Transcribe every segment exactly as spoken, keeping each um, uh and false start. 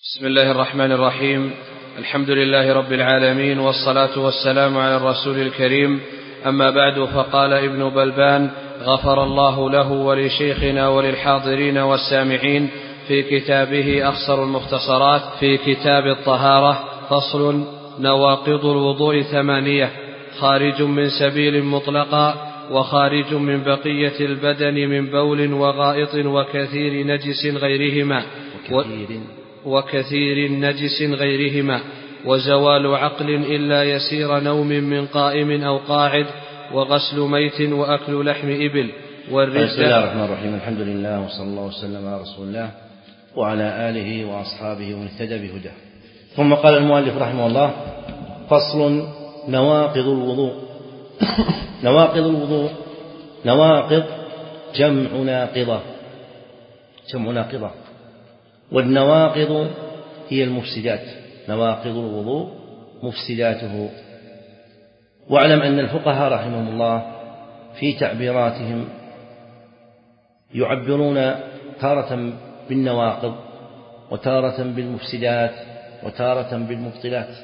بسم الله الرحمن الرحيم. الحمد لله رب العالمين، والصلاة والسلام على الرسول الكريم. أما بعد، فقال ابن بلبان غفر الله له ولشيخنا وللحاضرين والسامعين في كتابه أخصر المختصرات في كتاب الطهارة: فصل: نواقض الوضوء ثمانية: خارج من سبيل مطلقا، وخارج من بقية البدن من بول وغائط وكثير نجس غيرهما وكثير, وكثير نجس غيرهما وزوال عقل إلا يسير نوم من قائم أو قاعد، وغسل ميت وأكل لحم إبل والردة. بسم الله الرحمن الرحيم. الحمد لله، وصلى الله وسلم على رسول الله وعلى آله وأصحابه ومن اهتدى بهداه. ثم قال المؤلف رحمه الله: فصل: نواقض الوضوء. نواقض الوضوء، نواقض جمع ناقضة، جمع ناقضة، والنواقض هي المفسدات. نواقض الوضوء مفسداته. واعلم أن الفقهاء رحمهم الله في تعبيراتهم يعبرون تارة بالنواقض، وتارة بالمفسدات، وتارة بالمبطلات.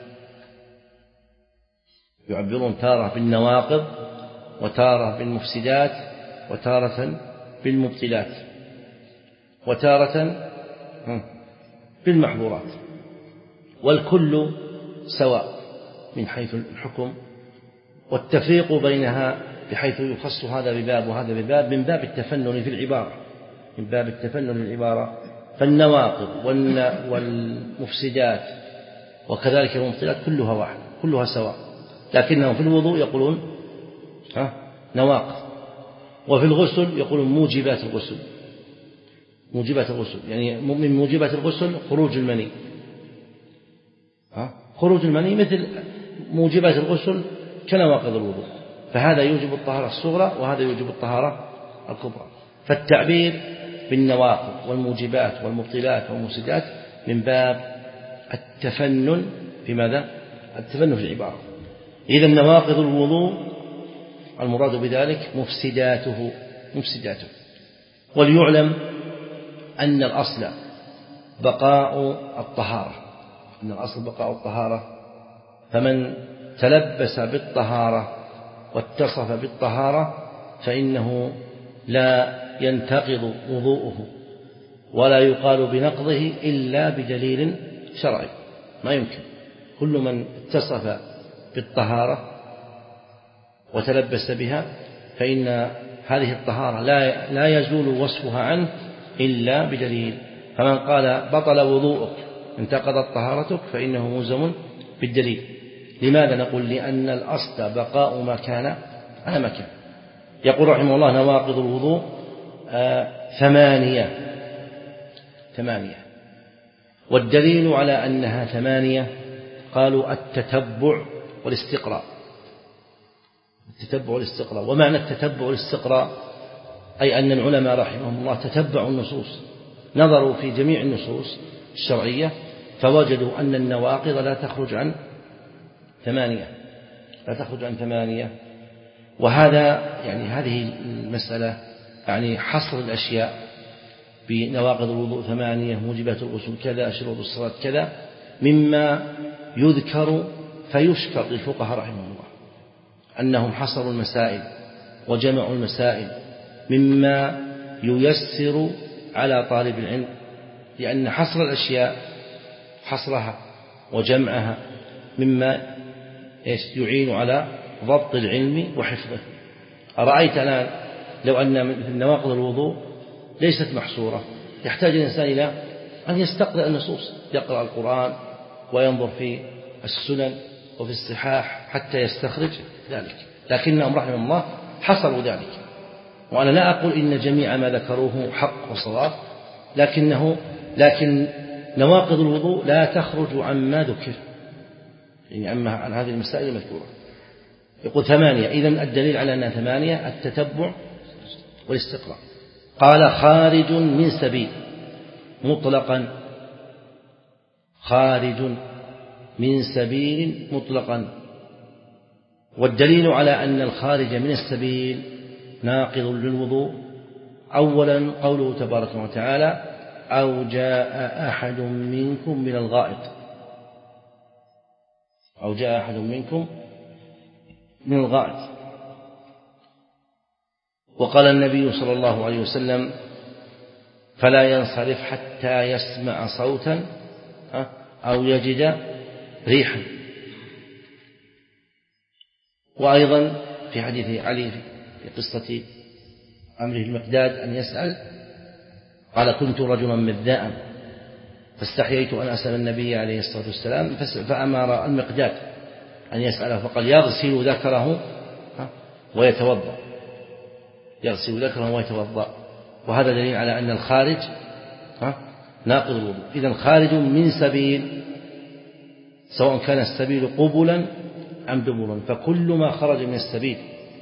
يعبرون تارة بالنواقض، وتارة بالمفسدات، وتارة بالمبطلات، وتارة بالمحظورات، والكل سواء من حيث الحكم، والتفريق بينها بحيث يخص هذا بباب وهذا بباب من باب التفنن في العبارة، من باب التفنن في العبارة. فالنواقض والمفسدات وكذلك المبطلات كلها واحد، كلها سواء، لكنهم في الوضوء يقولون نواقض، وفي الغسل يقولون موجبات الغسل. موجبات الغسل يعني من موجبات الغسل خروج المني. خروج المني مثل موجبات الغسل كنواقض الوضوء، فهذا يوجب الطهارة الصغرى وهذا يوجب الطهارة الكبرى. فالتعبير بالنواقض والموجبات والمبطلات والمفسدات من باب التفنن في ماذا؟ التفنن في العبارة. إذا نواقض الوضوء المراد بذلك مفسداته، مفسداته. وليعلم أن الأصل بقاء الطهارة، أن الأصل بقاء الطهارة، فمن تلبس بالطهارة واتصف بالطهارة فإنه لا ينتقض وضوءه، ولا يقال بنقضه إلا بدليل شرعي. ما يمكن. كل من اتصف بالطهارة وتلبس بها فإن هذه الطهارة لا لا يزول وصفها عنه إلا بدليل. فمن قال بطل وضوءك انتقضت طهارتك فإنه ملزم بالدليل. لماذا نقول؟ لأن الأصل بقاء ما كان على ما كان. يقول رحمه الله: نواقض الوضوء آه ثمانية، ثمانية. والدليل على أنها ثمانية قالوا التتبع والاستقراء. التتبع والاستقراء. ومعنى التتبع والاستقراء أي أن العلماء رحمهم الله تتبعوا النصوص، نظروا في جميع النصوص الشرعية فوجدوا أن النواقض لا تخرج عن ثمانية، لا تخرج عن ثمانية. وهذا يعني هذه المسألة يعني حصر الأشياء بنواقض الوضوء ثمانية، موجبات الغسل كذا، شروط الصلاة كذا، مما يذكر فيشكر للفقهاء رحمهم الله أنهم حصروا المسائل وجمعوا المسائل، مما ييسر على طالب العلم، لأن حصر الأشياء، حصرها وجمعها، مما يعين على ضبط العلم وحفظه. أرأيت الآن لو أن مثل نواقض الوضوء ليست محصورة، يحتاج الإنسان إلى أن يستقرأ النصوص، يقرأ القرآن وينظر في السنن وفي الصحاح حتى يستخرج ذلك، لكنهم رحمهم الله حصروا ذلك. وأنا لا أقول إن جميع ما ذكروه حق وصواب، لكنه لكن نواقض الوضوء لا تخرج عما ذكر، يعني عما عن هذه المسائل المذكورة. يقول ثمانية. إذن الدليل على أنها ثمانية التتبع والاستقراء. قال: خارج من سبيل مطلقا، خارج من سبيل مطلقا. والدليل على أن الخارج من السبيل ناقض للوضوء أولا قوله تبارك وتعالى: أو جاء أحد منكم من الغائط أو جاء أحد منكم من الغائط. وقال النبي صلى الله عليه وسلم فلا ينصرف حتى يسمع صوتا أو يجد ريحا. وأيضا في حديث علي في قصة أمره المقداد أن يسأل قال كنت رجلا مذاء فاستحييت أن أسأل النبي عليه الصلاة والسلام فأمر المقداد أن يسأله فقال يغسل ذكره ويتوضأ يغسل ذكره ويتوضأ. وهذا دليل على أن الخارج ناقض الوضوء. إذن خارج من سبيل سواء كان السبيل قبلا أم دبرا، فكل ما خرج من السبيل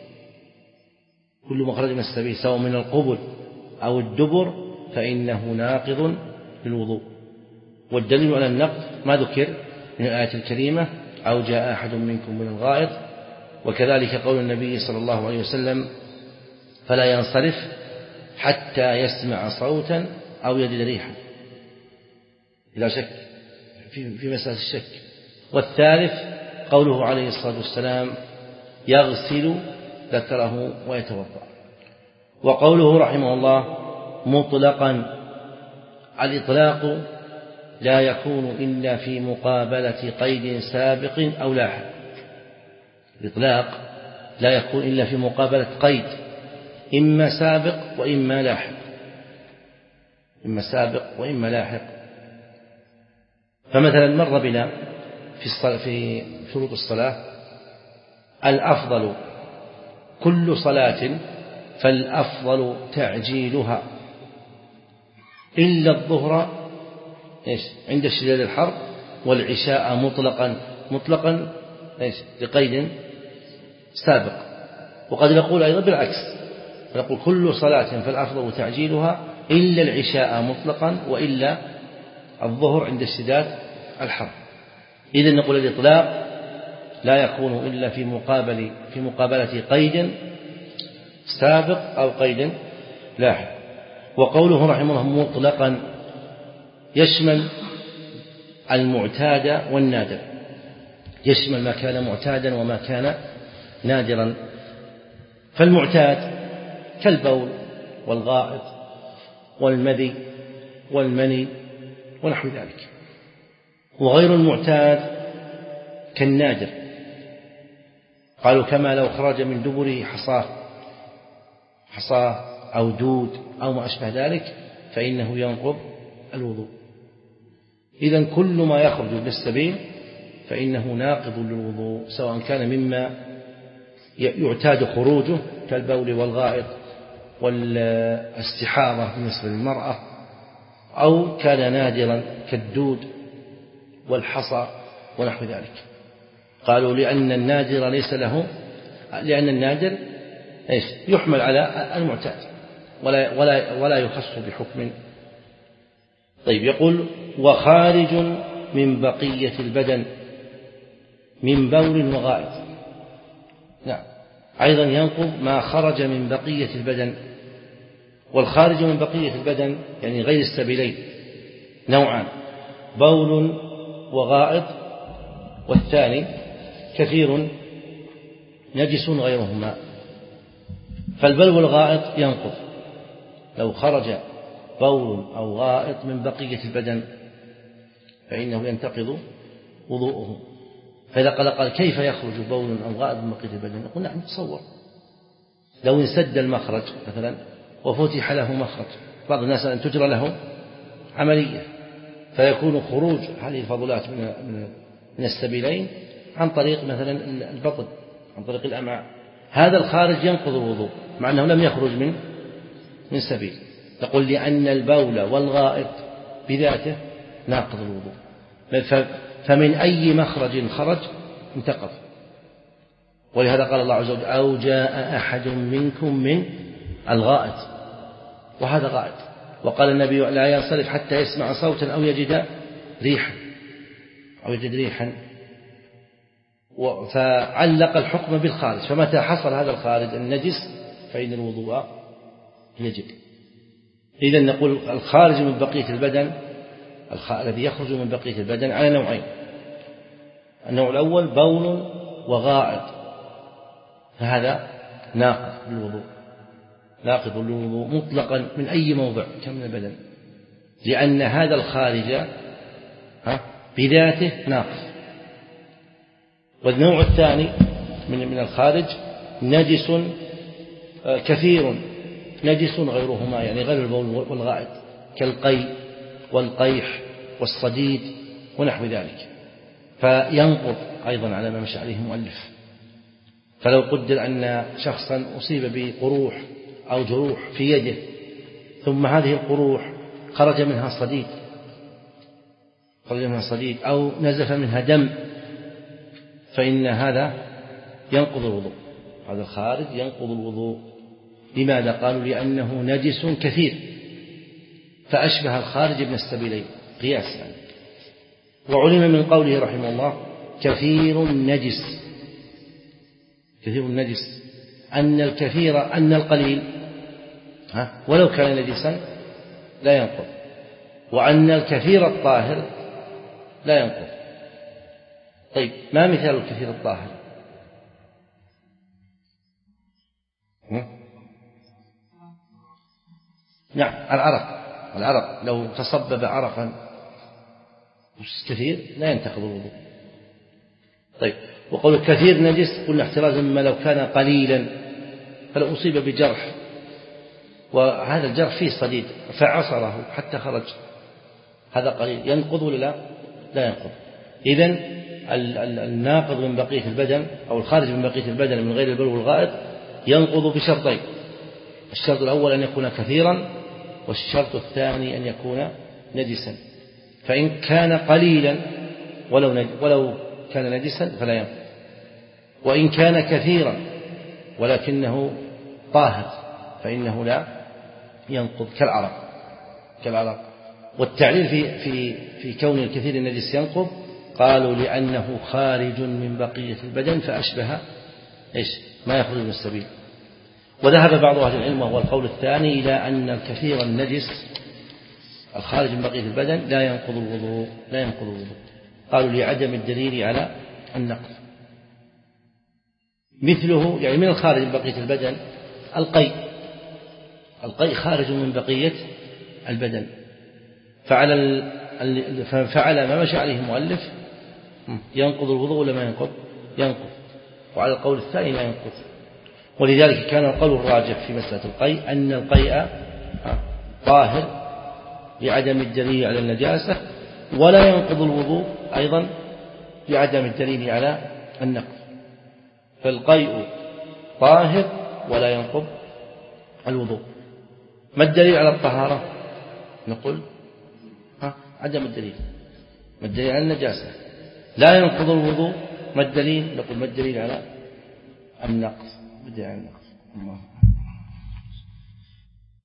كل ما خرج من السبيل سواء من القبل أو الدبر فإنه ناقض للوضوء. والدليل على النقض ما ذكر من الآية الكريمة أو جاء أحد منكم من الغائط، وكذلك قول النبي صلى الله عليه وسلم فلا ينصرف حتى يسمع صوتا أو يجد ريحا إذا شك في مسألة الشك. والثالث قوله عليه الصلاة والسلام يغسل ذكره ويتوضأ. وقوله رحمه الله مطلقا، الإطلاق لا يكون إلا في مقابلة قيد سابق أو لاحق. الإطلاق لا يكون إلا في مقابلة قيد إما سابق وإما لاحق إما سابق وإما لاحق. فمثلا مر بنا في في شروط الصلاة الأفضل كل صلاة فالأفضل تعجيلها إلا الظهر إيش عند اشتداد الحر والعشاء مطلقا مطلقا إيش لقيد سابق. وقد نقول أيضا بالعكس، نقول كل صلاة فالأفضل تعجيلها إلا العشاء مطلقا وإلا الظهر عند اشتداد الحر. إذن نقول الإطلاق لا يكون إلا في مقابل في مقابلة قيد سابق أو قيد لاحق. وقوله رحمه الله مطلقا يشمل المعتاد والنادر، يشمل ما كان معتادا وما كان نادرا. فالمعتاد كالبول والغائط والمذي والمني ونحو ذلك. وغير المعتاد كالنادر، قالوا كما لو خرج من دبره حصاه حصاه أو دود أو ما أشبه ذلك فإنه ينقض الوضوء. إذن كل ما يخرج بالسبيل فإنه ناقض للوضوء، سواء كان مما يعتاد خروجه كالبول والغائط والاستحاضة بالنسبة للمرأة، أو كان نادرا كالدود والحصى ونحو ذلك. قالوا لأن النادر ليس له لأن النادر إيش يحمل على المعتاد ولا ولا ولا يخص بحكم. طيب يقول وخارج من بقية البدن من بول وغائط. نعم أيضا ينقض ما خرج من بقية البدن. والخارج من بقية البدن يعني غير السبيلين نوعان، بول وغائط، والثاني كثير نجس غيرهما. فالبول والغائط ينقض لو خرج بول أو غائط من بقية البدن فإنه ينتقض وضوءه. فإذا قال قال كيف يخرج بول أو غائط من بقية البدن؟ نقول نحن نتصور لو انسد المخرج مثلا وفتح له مخرج، بعض الناس أن تجرى له عملية فيكون خروج هذه الفضلات من من السبيلين عن طريق مثلا البطن عن طريق الأمعاء، هذا الخارج ينقض الوضوء مع أنه لم يخرج من من سبيل. نقول لأن البول والغائط بذاته ناقض الوضوء، فمن أي مخرج خرج انتقض. ولهذا قال الله عز وجل أو جاء أحد منكم من الغائط، وهذا غائط. وقال النبي لا ينصرف حتى يسمع صوتا أو يجد ريحا أو يجد ريحا فعلق الحكم بالخارج، فمتى حصل هذا الخارج النجس فإن الوضوء يجب. إذن نقول الخارج من بقية البدن الذي يخرج من بقية البدن على نوعين. النوع الأول بول وغائط، فهذا ناقض للوضوء، ناقض للوضوء مطلقا من أي موضع كان من البدن، لأن هذا الخارج بذاته ناقض. والنوع الثاني من من الخارج نجس كثير، نجس غيرهما، يعني غير البول والغائط، كالقي والقيح والصديد ونحو ذلك، فينقض أيضا على ما مشى عليه المؤلف. فلو قدر أن شخصا أصيب بقروح أو جروح في يده، ثم هذه القروح خرج منها صديد خرج منها صديد أو نزف منها دم، فإن هذا ينقض الوضوء، هذا الخارج ينقض الوضوء. لماذا؟ قالوا لأنه نجس كثير، فأشبه الخارج ابن السبيلين قياس يعني. وعلم من قوله رحمه الله كثير نجس، كثير النجس أن الكثير أن القليل ولو كان نجسا لا ينقض، وأن الكثير الطاهر لا ينقض. طيب ما مثال الكثير الطاهر؟ نعم العرق، العرق لو تصبب عرقا كثير لا ينتقض الوضوء. طيب وقول الكثير نجس قلنا احترازا مما لو كان قليلا، فلو أصيب بجرح وهذا الجرح فيه صديد فعصره حتى خرج، هذا قليل، ينقض ولا لا؟ لا ينقض. إذن الناقض من بقية البدن أو الخارج من بقية البدن من غير البول والغائط ينقض بشرطين: الشرط الأول أن يكون كثيرا، والشرط الثاني أن يكون نجسا. فإن كان قليلا ولو ولو كان نجسا فلا ينقض، وإن كان كثيرا ولكنه طاهر فإنه لا ينقض، كالعرق كالعرق. والتعليل في في في كون الكثير النجس ينقض قالوا لأنه خارج من بقية البدن فأشبه إيش ما يخرج من السبيل. وذهب بعض أهل العلم وهو القول الثاني إلى أن الكثير النجس الخارج من بقية البدن لا ينقض الوضوء، لا ينقض الوضوء، قالوا لعدم الدليل على النقض. مثله يعني من الخارج من بقية البدن القيء، القيء خارج من بقية البدن، فعلى فعلى ما مشى عليه المؤلف ينقض الوضوء ولا ما ينقض؟ ينقض. وعلى القول الثاني لا ينقض. ولذلك كان القول الراجح في مسألة القيء أن القيء طاهر لعدم الدليل على النجاسة، ولا ينقض الوضوء أيضا لعدم الدليل على النقض. فالقيء طاهر ولا ينقض الوضوء. ما الدليل على الطهارة؟ نقول ها عدم الدليل. ما الدليل على النجاسة؟ لا ينقض الوضوء. ما الدليل؟ نقول ما الدليل على النقض؟ ما الدليل على النقض؟ الله